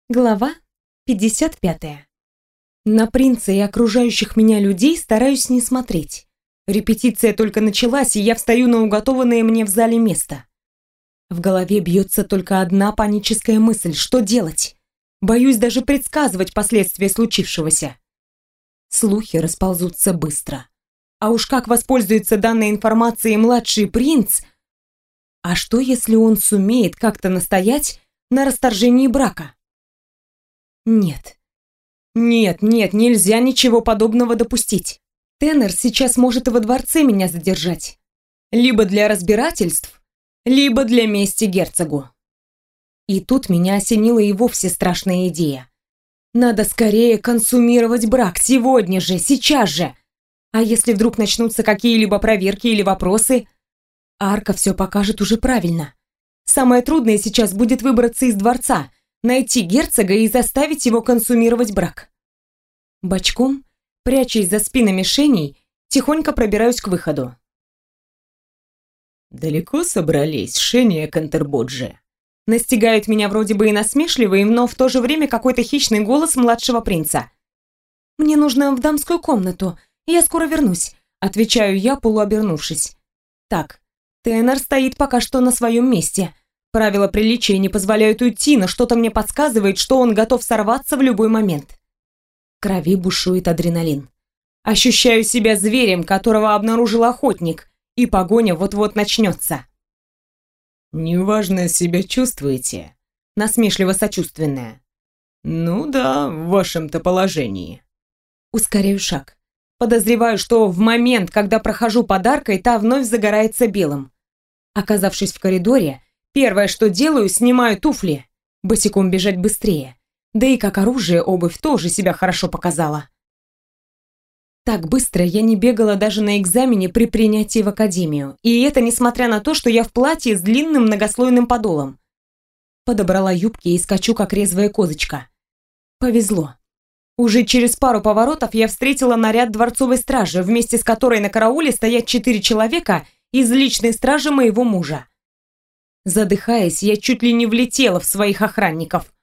Глава 55. На принца и окружающих меня людей стараюсь не смотреть. Репетиция только началась, и я встаю на уготованное мне в зале место. В голове бьется только одна паническая мысль: что делать? Боюсь даже предсказывать последствия случившегося. Слухи расползутся быстро. А уж как воспользуется данной информацией младший принц? А что, если он сумеет как-то настоять на расторжении брака? Нет. Нет, нельзя ничего подобного допустить. Теннер сейчас может и во дворце меня задержать. Либо для разбирательств, либо для мести герцогу. И тут меня осенила и вовсе страшная идея. Надо скорее консумировать брак, сегодня же, сейчас же. А если вдруг начнутся какие-либо проверки или вопросы, Арка все покажет уже правильно. Самое трудное сейчас будет выбраться из дворца, найти герцога и заставить его консумировать брак. Бочком, прячась за спинами мишеней, тихонько пробираюсь к выходу. «Далеко собрались, Шения Кантербоджи?» Настигает меня вроде бы и насмешливый, но в то же время какой-то хищный голос младшего принца. «Мне нужно в дамскую комнату, я скоро вернусь», отвечаю я, полуобернувшись. Так, Теннер стоит пока что на своем месте. Правила приличия не позволяют уйти, но что-то мне подсказывает, что он готов сорваться в любой момент. В крови бушует адреналин. Ощущаю себя зверем, которого обнаружил охотник, и погоня вот-вот начнется. «Неважно себя чувствуете?» Насмешливо-сочувственная. «Ну да, в вашем-то положении». Ускоряю шаг. Подозреваю, что в момент, когда прохожу подаркой, та вновь загорается белым. Оказавшись в коридоре, первое, что делаю, снимаю туфли. Босиком бежать быстрее. Да и как оружие обувь тоже себя хорошо показала. Так быстро я не бегала даже на экзамене при принятии в академию. И это несмотря на то, что я в платье с длинным многослойным подолом. Подобрала юбки и скачу, как резвая козочка. Повезло. Уже через пару поворотов я встретила наряд дворцовой стражи, вместе с которой на карауле стоят 4 человека из личной стражи моего мужа. Задыхаясь, я чуть ли не влетела в своих охранников.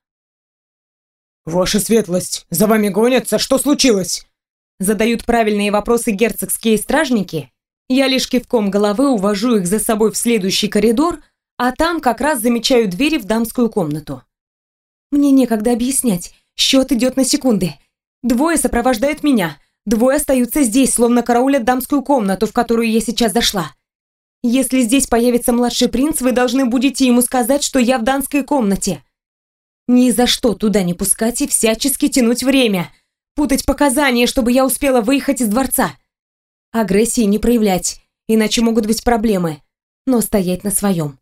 «Ваша светлость, за вами гонятся, что случилось?» Задают правильные вопросы герцогские стражники. Я лишь кивком головы увожу их за собой в следующий коридор, а там как раз замечаю двери в дамскую комнату. Мне некогда объяснять, счет идет на секунды. 2 сопровождают меня, 2 остаются здесь, словно караулят дамскую комнату, в которую я сейчас зашла. Если здесь появится младший принц, вы должны будете ему сказать, что я в дамской комнате. Ни за что туда не пускать и всячески тянуть время. Путать показания, чтобы я успела выехать из дворца. Агрессии не проявлять, иначе могут быть проблемы. Но стоять на своем.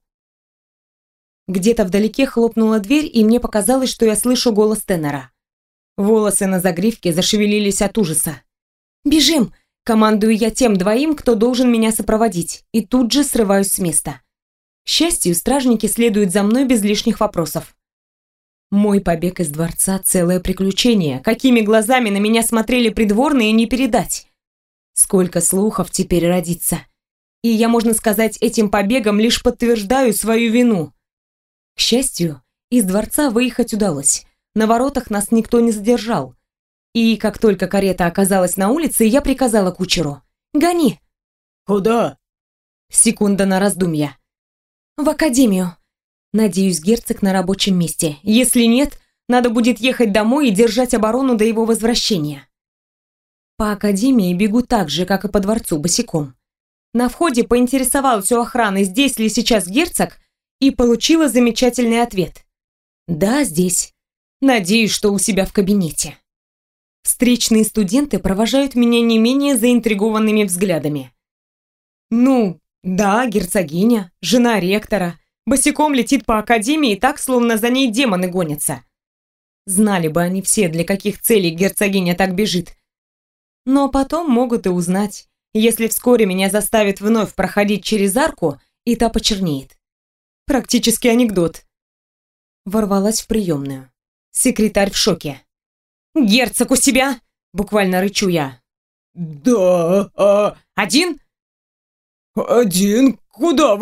Где-то вдалеке хлопнула дверь, и мне показалось, что я слышу голос Теннера. Волосы на загривке зашевелились от ужаса. «Бежим!» – командую я тем 2, кто должен меня сопроводить, и тут же срываюсь с места. К счастью, стражники следуют за мной без лишних вопросов. Мой побег из дворца – целое приключение. Какими глазами на меня смотрели придворные, не передать. Сколько слухов теперь родится. И я, можно сказать, этим побегом лишь подтверждаю свою вину. К счастью, из дворца выехать удалось. На воротах нас никто не задержал. И как только карета оказалась на улице, я приказала кучеру: «Гони!» «Куда?» Секунда на раздумья. «В академию. Надеюсь, герцог на рабочем месте. Если нет, надо будет ехать домой и держать оборону до его возвращения». По академии бегу так же, как и по дворцу, босиком. На входе поинтересовалась у охраны, здесь ли сейчас герцог, и получила замечательный ответ. «Да, здесь. Надеюсь, что у себя в кабинете». Встречные студенты провожают меня не менее заинтригованными взглядами. Ну, да, герцогиня, жена ректора, босиком летит по академии так, словно за ней демоны гонятся. Знали бы они все, для каких целей герцогиня так бежит. Но потом могут и узнать, если вскоре меня заставят вновь проходить через арку, и та почернеет. Практически анекдот. Ворвалась в приемную. Секретарь в шоке. «Герцог у себя?» – буквально рычу я. «Да, «Один?» один? Куда вы?»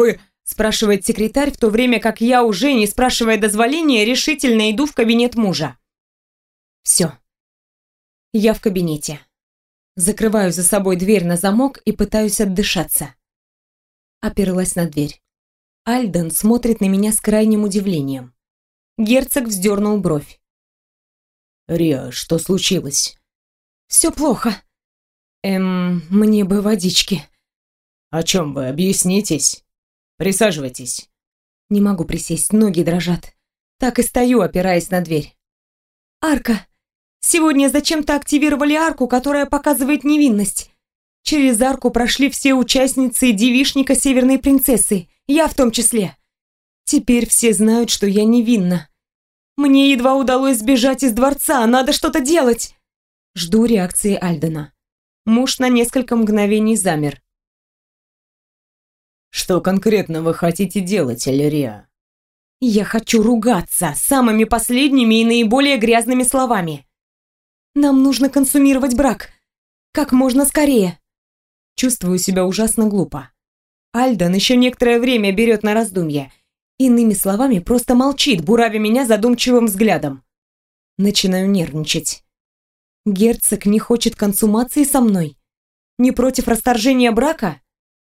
спрашивает секретарь, в то время как я, уже не спрашивая дозволения, решительно иду в кабинет мужа. Все. Я в кабинете. Закрываю за собой дверь на замок и пытаюсь отдышаться. Оперлась на дверь. Альден смотрит на меня с крайним удивлением. Герцог вздернул бровь. «Риа, что случилось?» «Все плохо. Мне бы водички». «О чем вы? Объяснитесь. Присаживайтесь». Не могу присесть, ноги дрожат. Так и стою, опираясь на дверь. «Арка. Сегодня зачем-то активировали арку, которая показывает невинность. Через арку прошли все участницы девичника Северной принцессы, я в том числе. Теперь все знают, что я невинна. Мне едва удалось сбежать из дворца, надо что-то делать». Жду реакции Альдена. Муж на несколько мгновений замер. «Что конкретно вы хотите делать, Эльрия?» «Я хочу ругаться самыми последними и наиболее грязными словами. Нам нужно консумировать брак. Как можно скорее». Чувствую себя ужасно глупо. Альден еще некоторое время берет на раздумье. Иными словами, просто молчит, буравя меня задумчивым взглядом. Начинаю нервничать. Герцог не хочет консумации со мной? Не против расторжения брака?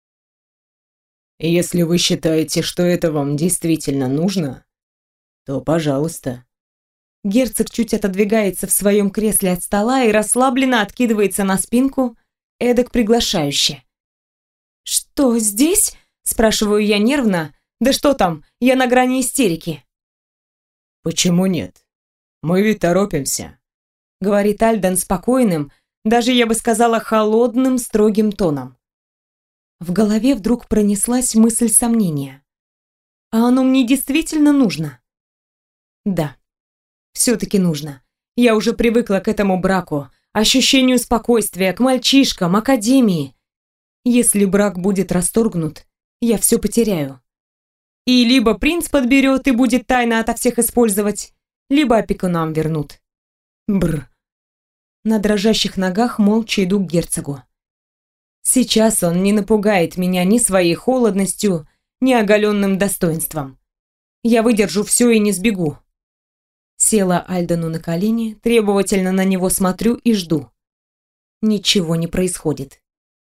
«Если вы считаете, что это вам действительно нужно, то пожалуйста». Герцог чуть отодвигается в своем кресле от стола и расслабленно откидывается на спинку, эдак приглашающе. «Что, здесь?» – спрашиваю я нервно. «Да что там, я на грани истерики». «Почему нет? Мы ведь торопимся», – говорит Альден спокойным, даже я бы сказала холодным, строгим тоном. В голове вдруг пронеслась мысль сомнения. А оно мне действительно нужно? Да, все-таки нужно. Я уже привыкла к этому браку, ощущению спокойствия, к мальчишкам, академии. Если брак будет расторгнут, я все потеряю. И либо принц подберет и будет тайно ото всех использовать, либо опекунам вернут. Бррр. На дрожащих ногах молча иду к герцогу. Сейчас он не напугает меня ни своей холодностью, ни оголенным достоинством. Я выдержу все и не сбегу. Села Альдену на колени, требовательно на него смотрю и жду. Ничего не происходит.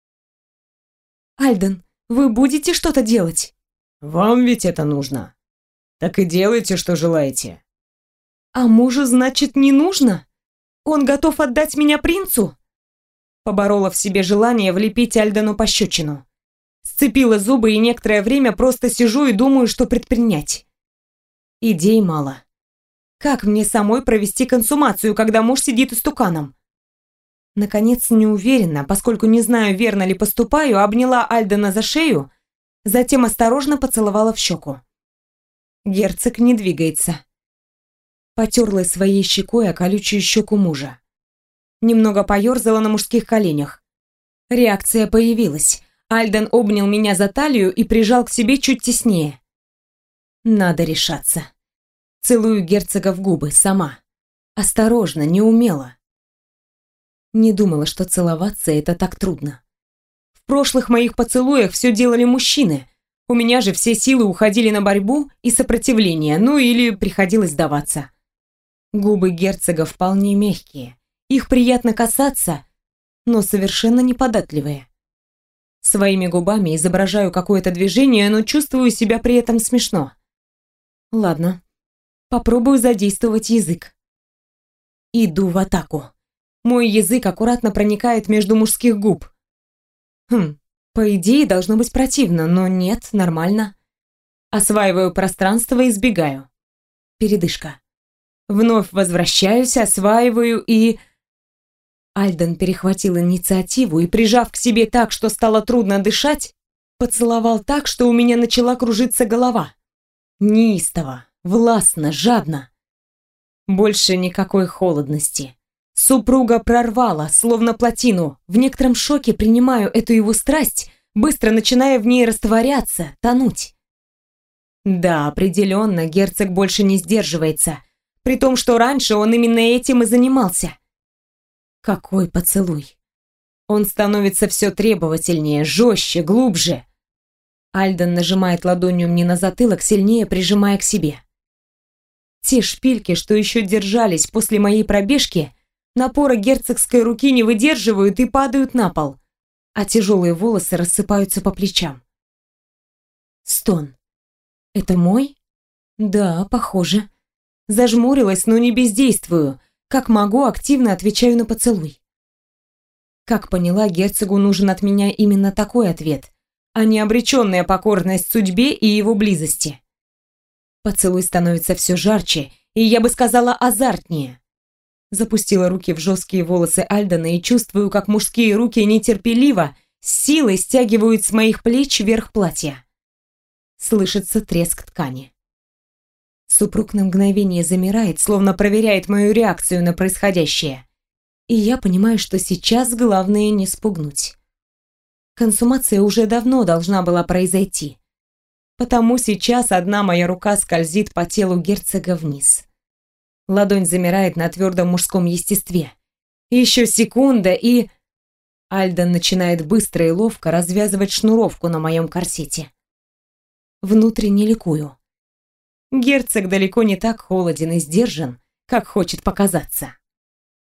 «Альден, вы будете что-то делать?» «Вам ведь это нужно. Так и делайте, что желаете». «А мужу, значит, не нужно? Он готов отдать меня принцу?» Поборола в себе желание влепить Альдену пощечину. Сцепила зубы и некоторое время просто сижу и думаю, что предпринять. Идей мало. Как мне самой провести консумацию, когда муж сидит истуканом? Наконец, неуверенно, поскольку не знаю, верно ли поступаю, обняла Альдена за шею, затем осторожно поцеловала в щеку. Герцог не двигается. Потерла своей щекой о колючую щеку мужа. Немного поерзала на мужских коленях. Реакция появилась. Альден обнял меня за талию и прижал к себе чуть теснее. Надо решаться. Целую герцога в губы сама. Осторожно, неумело. Не думала, что целоваться это так трудно. В прошлых моих поцелуях все делали мужчины. У меня же все силы уходили на борьбу и сопротивление, ну или приходилось сдаваться. Губы герцога вполне мягкие. Их приятно касаться, но совершенно неподатливые. Своими губами изображаю какое-то движение, но чувствую себя при этом смешно. Ладно, попробую задействовать язык. Иду в атаку. Мой язык аккуратно проникает между мужских губ. По идее, должно быть противно, но нет, нормально. Осваиваю пространство и избегаю. Передышка. Вновь возвращаюсь, осваиваю и... Альден перехватил инициативу и, прижав к себе так, что стало трудно дышать, поцеловал так, что у меня начала кружиться голова. Неистово, властно, жадно. Больше никакой холодности. Супруга прорвала, словно плотину. В некотором шоке принимаю эту его страсть, быстро начиная в ней растворяться, тонуть. Да, определенно, герцог больше не сдерживается, при том, что раньше он именно этим и занимался. Какой поцелуй! Он становится все требовательнее, жестче, глубже. Альден нажимает ладонью мне на затылок, сильнее прижимая к себе. Те шпильки, что еще держались после моей пробежки, напора герцогской руки не выдерживают и падают на пол, а тяжелые волосы рассыпаются по плечам. Стон. Это мой? Да, похоже. Зажмурилась, но не бездействую. Как могу, активно отвечаю на поцелуй. Как поняла, герцогу нужен от меня именно такой ответ, а не обреченная покорность судьбе и его близости. Поцелуй становится все жарче, и я бы сказала азартнее. Запустила руки в жесткие волосы Альдена и чувствую, как мужские руки нетерпеливо, с силой стягивают с моих плеч вверх платья. Слышится треск ткани. Супруг на мгновение замирает, словно проверяет мою реакцию на происходящее. И я понимаю, что сейчас главное не спугнуть. Консумация уже давно должна была произойти. Потому сейчас одна моя рука скользит по телу герцога вниз. Ладонь замирает на твердом мужском естестве. Еще секунда, и... Альден начинает быстро и ловко развязывать шнуровку на моем корсете. Внутренне ликую. Герцог далеко не так холоден и сдержан, как хочет показаться.